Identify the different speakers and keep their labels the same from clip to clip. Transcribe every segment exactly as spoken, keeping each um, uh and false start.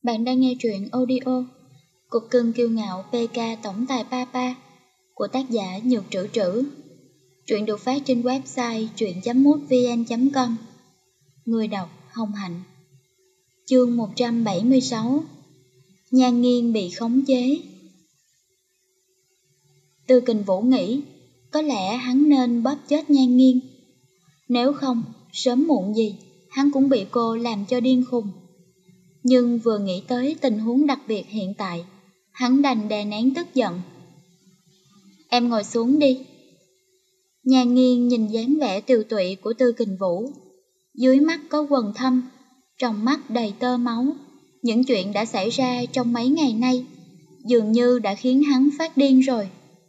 Speaker 1: Bạn đang nghe truyện audio Cục cưng kiêu ngạo pê ca tổng tài Papa của tác giả Nhược Trữ Trữ. Truyện được phát trên website truyện chấm mútvn chấm com. Người đọc Hồng Hạnh. Chương một trăm bảy mươi sáu. Nhan Nghiên bị khống chế. Tư Kình Vũ nghĩ có lẽ hắn nên bóp chết Nhan Nghiên. Nếu không, sớm muộn gì hắn cũng bị cô làm cho điên khùng. Nhưng vừa nghĩ tới tình huống đặc biệt hiện tại, hắn đành đè nén tức giận. Em ngồi xuống đi. Nhan Nghiên nhìn dáng vẻ tiều tụy của Tư Kình Vũ. Dưới mắt có quầng thâm, trong mắt đầy tơ máu. Những chuyện đã xảy ra trong mấy ngày nay dường như đã khiến hắn phát điên rồi.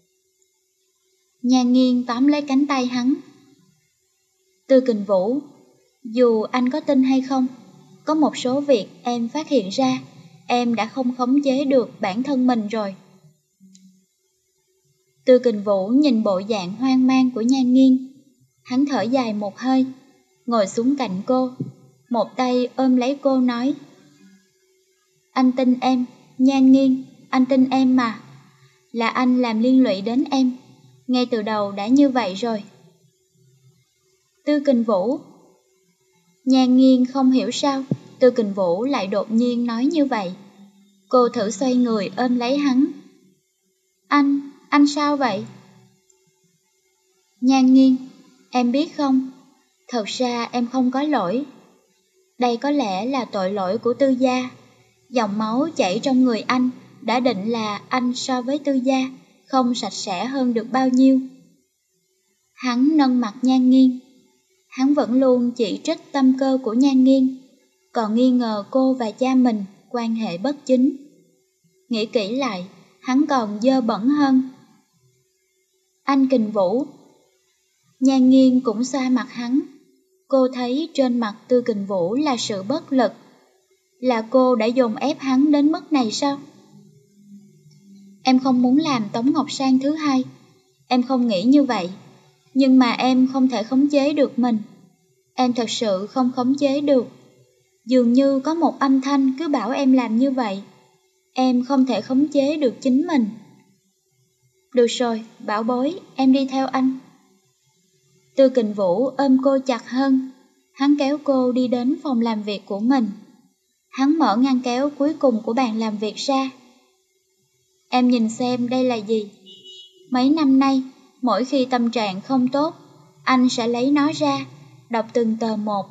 Speaker 1: Nhan Nghiên tóm lấy cánh tay hắn. Tư Kình Vũ, dù anh có tin hay không, có một số việc em phát hiện ra, em đã không khống chế được bản thân mình rồi. Tư Kình Vũ nhìn bộ dạng hoang mang của Nhan Nghiên. Hắn thở dài một hơi, ngồi xuống cạnh cô, một tay ôm lấy cô nói: Anh tin em, Nhan Nghiên, anh tin em mà. Là anh làm liên lụy đến em, ngay từ đầu đã như vậy rồi. Tư Kình Vũ. Nhan Nghiên không hiểu sao Tư Kình Vũ lại đột nhiên nói như vậy. Cô thử xoay người ôm lấy hắn. Anh, anh sao vậy? Nhan Nghiên, em biết không, thật ra em không có lỗi. Đây có lẽ là tội lỗi của Tư gia. Dòng máu chảy trong người anh đã định là anh so với Tư gia không sạch sẽ hơn được bao nhiêu. Hắn nâng mặt Nhan Nghiên. Hắn vẫn luôn chỉ trích tâm cơ của Nhan Nghiên, còn nghi ngờ cô và cha mình quan hệ bất chính. Nghĩ kỹ lại, hắn còn dơ bẩn hơn. Anh Kình Vũ. Nhan Nghiên cũng xoa mặt hắn. Cô thấy trên mặt Tư Kình Vũ là sự bất lực. Là cô đã dồn ép hắn đến mức này sao? Em không muốn làm Tống Ngọc Sang thứ hai. Em không nghĩ như vậy. Nhưng mà em không thể khống chế được mình. Em thật sự không khống chế được. Dường như có một âm thanh cứ bảo em làm như vậy. Em không thể khống chế được chính mình. Được rồi, bảo bối, em đi theo anh. Tư Kình Vũ ôm cô chặt hơn. Hắn kéo cô đi đến phòng làm việc của mình. Hắn mở ngăn kéo cuối cùng của bàn làm việc ra. Em nhìn xem đây là gì. Mấy năm nay, mỗi khi tâm trạng không tốt, anh sẽ lấy nó ra, đọc từng tờ một.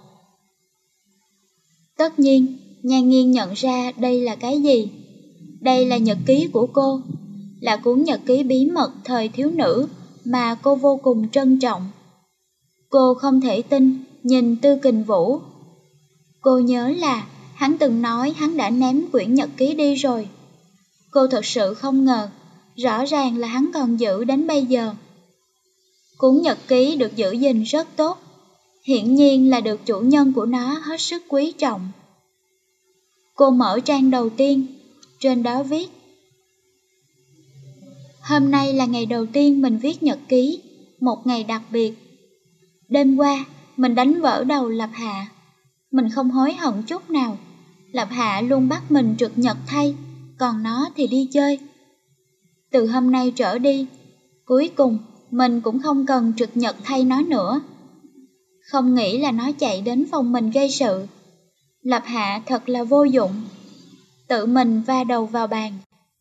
Speaker 1: Tất nhiên, Nhan Nghiên nhận ra đây là cái gì. Đây là nhật ký của cô, là cuốn nhật ký bí mật thời thiếu nữ mà cô vô cùng trân trọng. Cô không thể tin nhìn Tư Kình Vũ. Cô nhớ là hắn từng nói hắn đã ném quyển nhật ký đi rồi. Cô thật sự không ngờ, rõ ràng là hắn còn giữ đến bây giờ. Cuốn nhật ký được giữ gìn rất tốt, hiển nhiên là được chủ nhân của nó hết sức quý trọng. Cô mở trang đầu tiên, trên đó viết: Hôm nay là ngày đầu tiên mình viết nhật ký, một ngày đặc biệt. Đêm qua, mình đánh vỡ đầu Lập Hạ. Mình không hối hận chút nào. Lập Hạ luôn bắt mình trực nhật thay, còn nó thì đi chơi. Từ hôm nay trở đi, cuối cùng mình cũng không cần trực nhật thay nó nữa. Không nghĩ là nó chạy đến phòng mình gây sự. Lập Hạ thật là vô dụng. Tự mình va đầu vào bàn.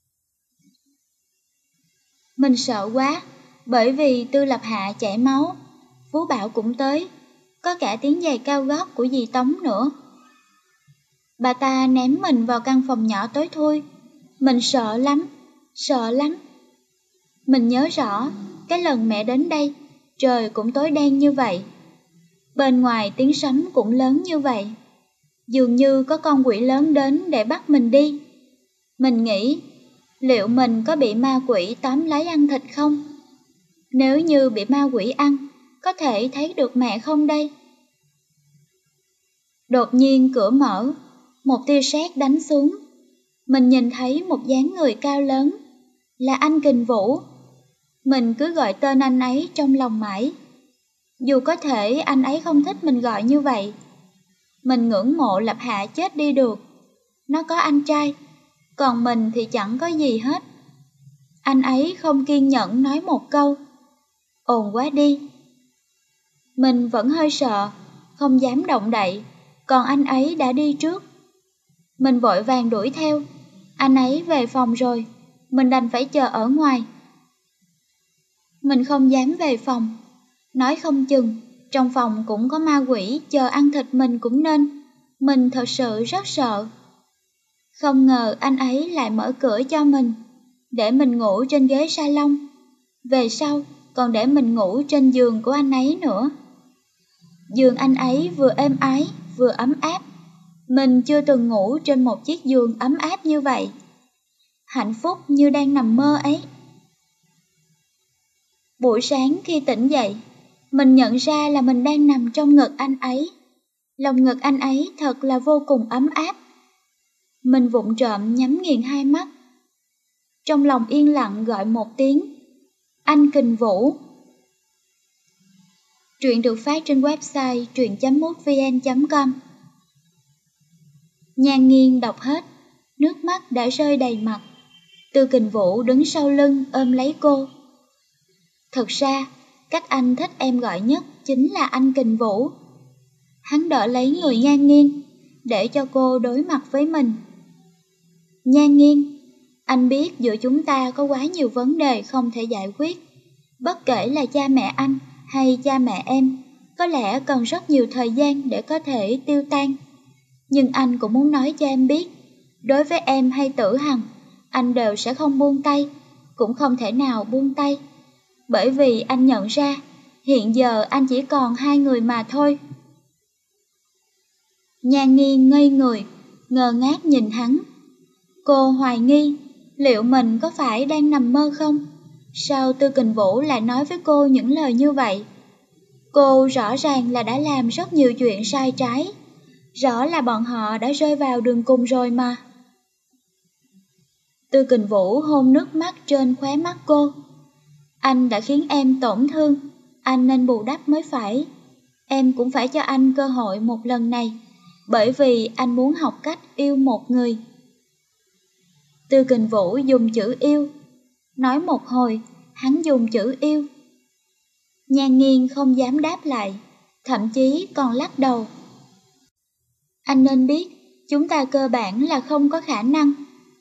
Speaker 1: Mình sợ quá, bởi vì Tư Lập Hạ chảy máu. Phú Bảo cũng tới, có cả tiếng giày cao gót của dì Tống nữa. Bà ta ném mình vào căn phòng nhỏ tối thui. Mình sợ lắm, sợ lắm. Mình nhớ rõ, cái lần mẹ đến đây, trời cũng tối đen như vậy. Bên ngoài tiếng sấm cũng lớn như vậy. Dường như có con quỷ lớn đến để bắt mình đi. Mình nghĩ, liệu mình có bị ma quỷ tóm lấy ăn thịt không? Nếu như bị ma quỷ ăn, có thể thấy được mẹ không đây? Đột nhiên cửa mở, một tia sét đánh xuống. Mình nhìn thấy một dáng người cao lớn, là anh Kình Vũ. Mình cứ gọi tên anh ấy trong lòng mãi. Dù có thể anh ấy không thích mình gọi như vậy. Mình ngưỡng mộ Lập Hạ chết đi được. nó có anh trai, còn mình thì chẳng có gì hết. Anh ấy không kiên nhẫn nói một câu, ồn quá đi. Mình vẫn hơi sợ, không dám động đậy, còn anh ấy đã đi trước. Mình vội vàng đuổi theo, anh ấy về phòng rồi, mình đành phải chờ ở ngoài. Mình không dám về phòng, nói không chừng trong phòng cũng có ma quỷ chờ ăn thịt mình cũng nên, mình thật sự rất sợ. Không ngờ anh ấy lại mở cửa cho mình, để mình ngủ trên ghế salon. Về sau còn để mình ngủ trên giường của anh ấy nữa. Giường anh ấy vừa êm ái vừa ấm áp. Mình chưa từng ngủ trên một chiếc giường ấm áp như vậy. Hạnh phúc như đang nằm mơ ấy. Buổi sáng khi tỉnh dậy, mình nhận ra là mình đang nằm trong ngực anh ấy. Lòng ngực anh ấy thật là vô cùng ấm áp. Mình vụng trộm nhắm nghiền hai mắt. Trong lòng yên lặng gọi một tiếng, anh Kình Vũ. Truyện được phát trên website truyện chấm mútvn chấm com. Nhan Nghiên đọc hết, nước mắt đã rơi đầy mặt. Tư Kình Vũ đứng sau lưng ôm lấy cô. Thật ra, cách anh thích em gọi nhất chính là anh Kình Vũ. Hắn đỡ lấy người Nhan Nghiên, để cho cô đối mặt với mình. Nhan Nghiên, anh biết giữa chúng ta có quá nhiều vấn đề không thể giải quyết. Bất kể là cha mẹ anh hay cha mẹ em, có lẽ cần rất nhiều thời gian để có thể tiêu tan. Nhưng anh cũng muốn nói cho em biết, đối với em hay Tử Hằng, anh đều sẽ không buông tay, cũng không thể nào buông tay. Bởi vì anh nhận ra, hiện giờ anh chỉ còn hai người mà thôi. Nhan Nghiên ngây người, ngơ ngác nhìn hắn. Cô hoài nghi, liệu mình có phải đang nằm mơ không? Sao Tư Kình Vũ lại nói với cô những lời như vậy? Cô rõ ràng là đã làm rất nhiều chuyện sai trái. Rõ là bọn họ đã rơi vào đường cùng rồi mà. Tư Kình Vũ hôn nước mắt trên khóe mắt cô. Anh đã khiến em tổn thương, anh nên bù đắp mới phải. Em cũng phải cho anh cơ hội một lần này, bởi vì anh muốn học cách yêu một người. Tư Kình Vũ dùng chữ yêu. Nói một hồi, hắn dùng chữ yêu. Nhan Nghiên không dám đáp lại, thậm chí còn lắc đầu. Anh nên biết, chúng ta cơ bản là không có khả năng.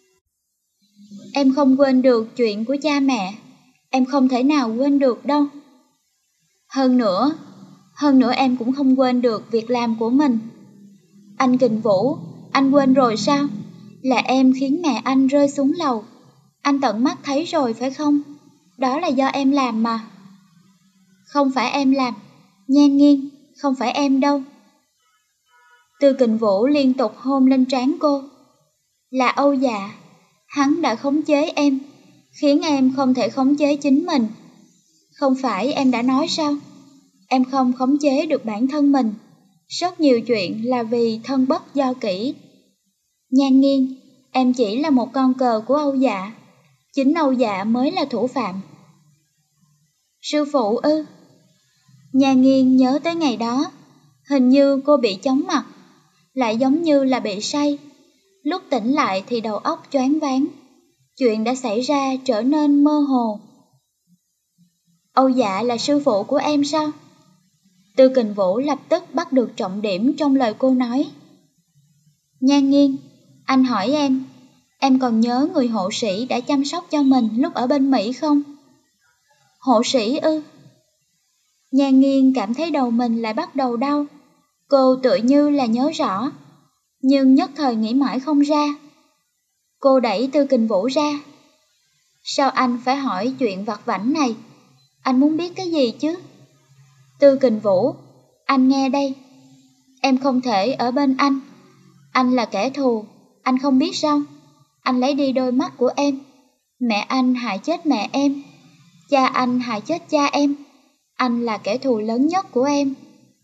Speaker 1: Em không quên được chuyện của cha mẹ, em không thể nào quên được đâu. Hơn nữa, hơn nữa em cũng không quên được việc làm của mình. Anh Kình Vũ, anh quên rồi sao? Là em khiến mẹ anh rơi xuống lầu. Anh tận mắt thấy rồi phải không? Đó là do em làm mà. Không phải em làm, Nhan Nghiên, không phải em đâu. Tư Kình Vũ liên tục hôn lên trán cô. Là Âu Dạ, hắn đã khống chế em, khiến em không thể khống chế chính mình. Không phải em đã nói sao? Em không khống chế được bản thân mình. Rất nhiều chuyện là vì thân bất do kỹ. Nhan Nghiên, em chỉ là một con cờ của Âu Dạ. Chính Âu Dạ mới là thủ phạm. Sư phụ ư? Nhan Nghiên nhớ tới ngày đó. Hình như cô bị chóng mặt, lại giống như là bị say. Lúc tỉnh lại thì đầu óc choáng váng. Chuyện đã xảy ra trở nên mơ hồ. Âu Dạ là sư phụ của em sao? Tư Kình Vũ lập tức bắt được trọng điểm trong lời cô nói. Nhan Nghiên, anh hỏi em, em còn nhớ người hộ sĩ đã chăm sóc cho mình lúc ở bên Mỹ không? Hộ sĩ ư? Nhan Nghiên cảm thấy đầu mình lại bắt đầu đau. Cô tựa như là nhớ rõ, nhưng nhất thời nghĩ mãi không ra. Cô đẩy Tư Kình Vũ ra. Sao anh phải hỏi chuyện vặt vãnh này? Anh muốn biết cái gì chứ? Tư Kình Vũ, anh nghe đây. Em không thể ở bên anh. Anh là kẻ thù, anh không biết sao? Anh lấy đi đôi mắt của em. Mẹ anh hại chết mẹ em. Cha anh hại chết cha em. Anh là kẻ thù lớn nhất của em.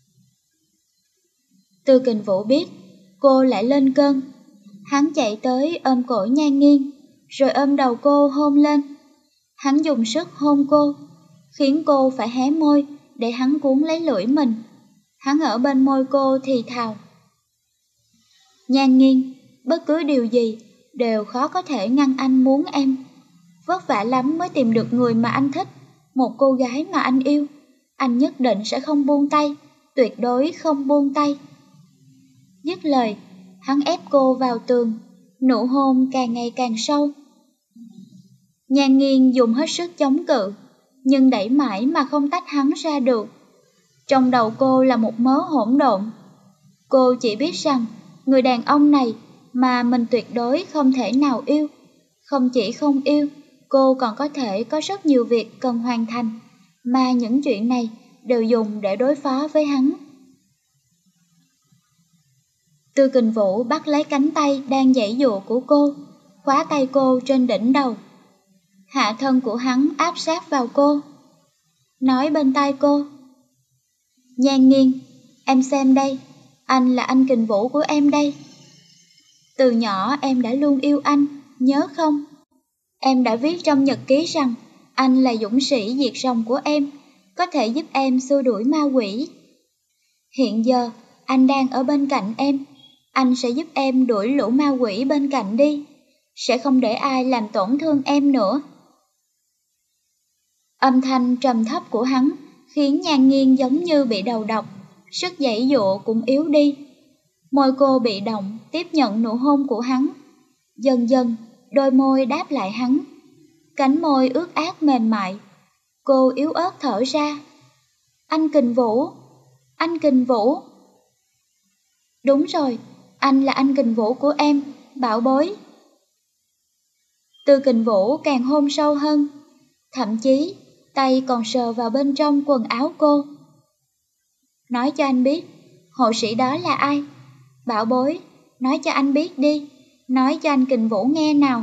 Speaker 1: Tư Kình Vũ biết cô lại lên cơn. Hắn chạy tới ôm cổ Nhan Nghiên, rồi ôm đầu cô hôn lên. Hắn dùng sức hôn cô, khiến cô phải hé môi để hắn cuốn lấy lưỡi mình. Hắn ở bên môi cô thì thào. Nhan Nghiên, Bất cứ điều gì đều khó có thể ngăn anh muốn em. Vất vả lắm mới tìm được người mà anh thích, một cô gái mà anh yêu. Anh nhất định sẽ không buông tay, tuyệt đối không buông tay. Dứt lời, hắn ép cô vào tường, nụ hôn càng ngày càng sâu. Nhan Nghiên dùng hết sức chống cự, nhưng đẩy mãi mà không tách hắn ra được. Trong đầu cô là một mớ hỗn độn. Cô chỉ biết rằng người đàn ông này mà mình tuyệt đối không thể nào yêu. Không chỉ không yêu, cô còn có thể có rất nhiều việc cần hoàn thành, mà những chuyện này đều dùng để đối phó với hắn. Tư Kình Vũ bắt lấy cánh tay đang giãy giụa của cô, khóa tay cô trên đỉnh đầu. Hạ thân của hắn áp sát vào cô, nói bên tai cô: Nhan Nghiên, em xem đây, anh là anh Kình Vũ của em đây. Từ nhỏ em đã luôn yêu anh, nhớ không? Em đã viết trong nhật ký rằng anh là dũng sĩ diệt rồng của em, có thể giúp em xua đuổi ma quỷ. Hiện giờ, anh đang ở bên cạnh em, anh sẽ giúp em đuổi lũ ma quỷ bên cạnh đi, sẽ không để ai làm tổn thương em nữa. Âm thanh trầm thấp của hắn khiến Nhan Nghiên giống như bị đầu độc, sức giãy giụa cũng yếu đi. Môi cô bị động tiếp nhận nụ hôn của hắn. Dần dần, đôi môi đáp lại hắn. Cánh môi ướt át mềm mại. Cô yếu ớt thở ra. Anh Kình Vũ, anh Kình Vũ. Đúng rồi, anh là anh Kình Vũ của em, bảo bối. Tư Kình Vũ càng hôn sâu hơn, thậm chí tay còn sờ vào bên trong quần áo cô. Nói cho anh biết, hộ sĩ đó là ai? Bảo bối, nói cho anh biết đi, nói cho anh Kình Vũ nghe nào.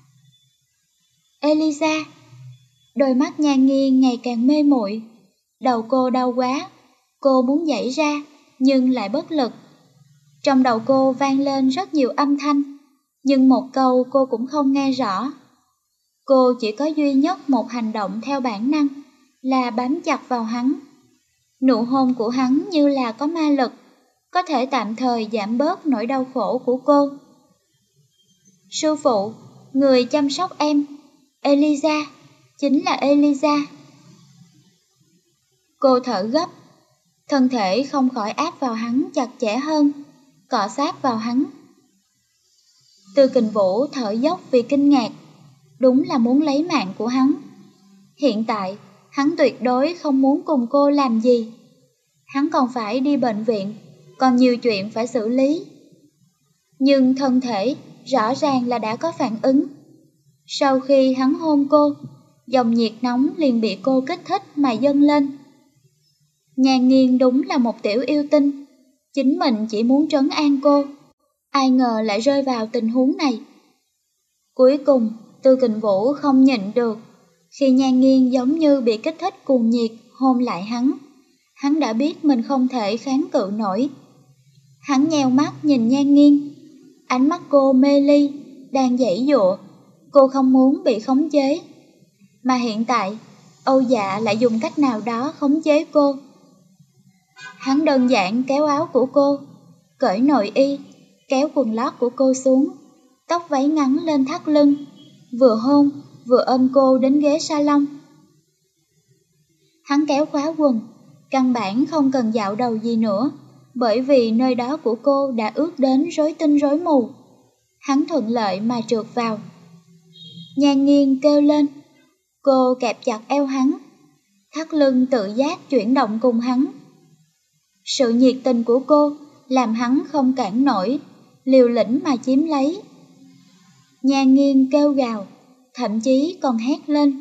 Speaker 1: Eliza. Đôi mắt Nhan Nghiên ngày càng mê muội, đầu cô đau quá, cô muốn giãy ra nhưng lại bất lực. Trong đầu cô vang lên rất nhiều âm thanh, nhưng một câu cô cũng không nghe rõ. Cô chỉ có duy nhất một hành động theo bản năng, là bám chặt vào hắn. Nụ hôn của hắn như là có ma lực, có thể tạm thời giảm bớt nỗi đau khổ của cô. Sư phụ, người chăm sóc em, Eliza, chính là Eliza. Cô thở gấp, thân thể không khỏi áp vào hắn chặt chẽ hơn, cọ sát vào hắn. Tư Kình Vũ thở dốc vì kinh ngạc, đúng là muốn lấy mạng của hắn. Hiện tại, hắn tuyệt đối không muốn cùng cô làm gì. Hắn còn phải đi bệnh viện, còn nhiều chuyện phải xử lý. Nhưng thân thể rõ ràng là đã có phản ứng. Sau khi hắn hôn cô, dòng nhiệt nóng liền bị cô kích thích mà dâng lên. Nhan Nghiên đúng là một tiểu yêu tinh, chính mình chỉ muốn trấn an cô, ai ngờ lại rơi vào tình huống này. Cuối cùng, Tư Kình Vũ không nhịn được, khi Nhan Nghiên giống như bị kích thích cuồng nhiệt hôn lại hắn, hắn đã biết mình không thể kháng cự nổi. Hắn nheo mắt nhìn Nhan Nghiên, ánh mắt cô mê ly, đang giãy giụa, cô không muốn bị khống chế. Mà hiện tại, Âu Dạ lại dùng cách nào đó khống chế cô. Hắn đơn giản kéo áo của cô, cởi nội y, kéo quần lót của cô xuống, tóc váy ngắn lên thắt lưng, vừa hôn, vừa ôm cô đến ghế salon. Hắn kéo khóa quần, căn bản không cần dạo đầu gì nữa, bởi vì nơi đó của cô đã ướt đến rối tinh rối mù. Hắn thuận lợi mà trượt vào. Nhan Nghiên kêu lên, cô kẹp chặt eo hắn, thắt lưng tự giác chuyển động cùng hắn. Sự nhiệt tình của cô làm hắn không cản nổi, liều lĩnh mà chiếm lấy. Nhan Nghiên kêu gào, thậm chí còn hét lên.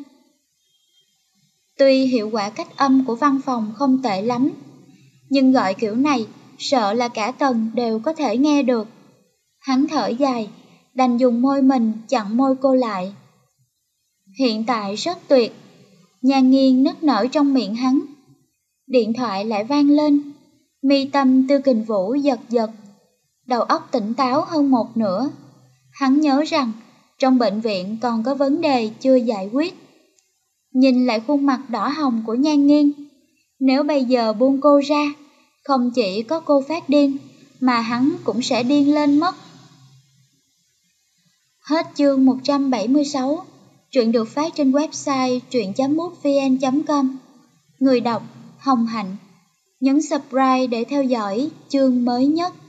Speaker 1: Tuy hiệu quả cách âm của văn phòng không tệ lắm, nhưng gọi kiểu này sợ là cả tầng đều có thể nghe được. Hắn thở dài, đành dùng môi mình chặn môi cô lại. Hiện tại rất tuyệt. Nhan Nghiên nức nở trong miệng hắn. Điện thoại lại vang lên. Mi tâm Tư Kình Vũ giật giật, đầu óc tỉnh táo hơn một nửa. Hắn nhớ rằng trong bệnh viện còn có vấn đề chưa giải quyết. Nhìn lại khuôn mặt đỏ hồng của Nhan Nghiên, nếu bây giờ buông cô ra, không chỉ có cô phát điên, mà hắn cũng sẽ điên lên mất. Hết chương một trăm bảy mươi sáu. Truyện được phát trên website truyện chấm mútvn chấm com. Người đọc Hồng Hạnh. Nhấn subscribe để theo dõi chương mới nhất.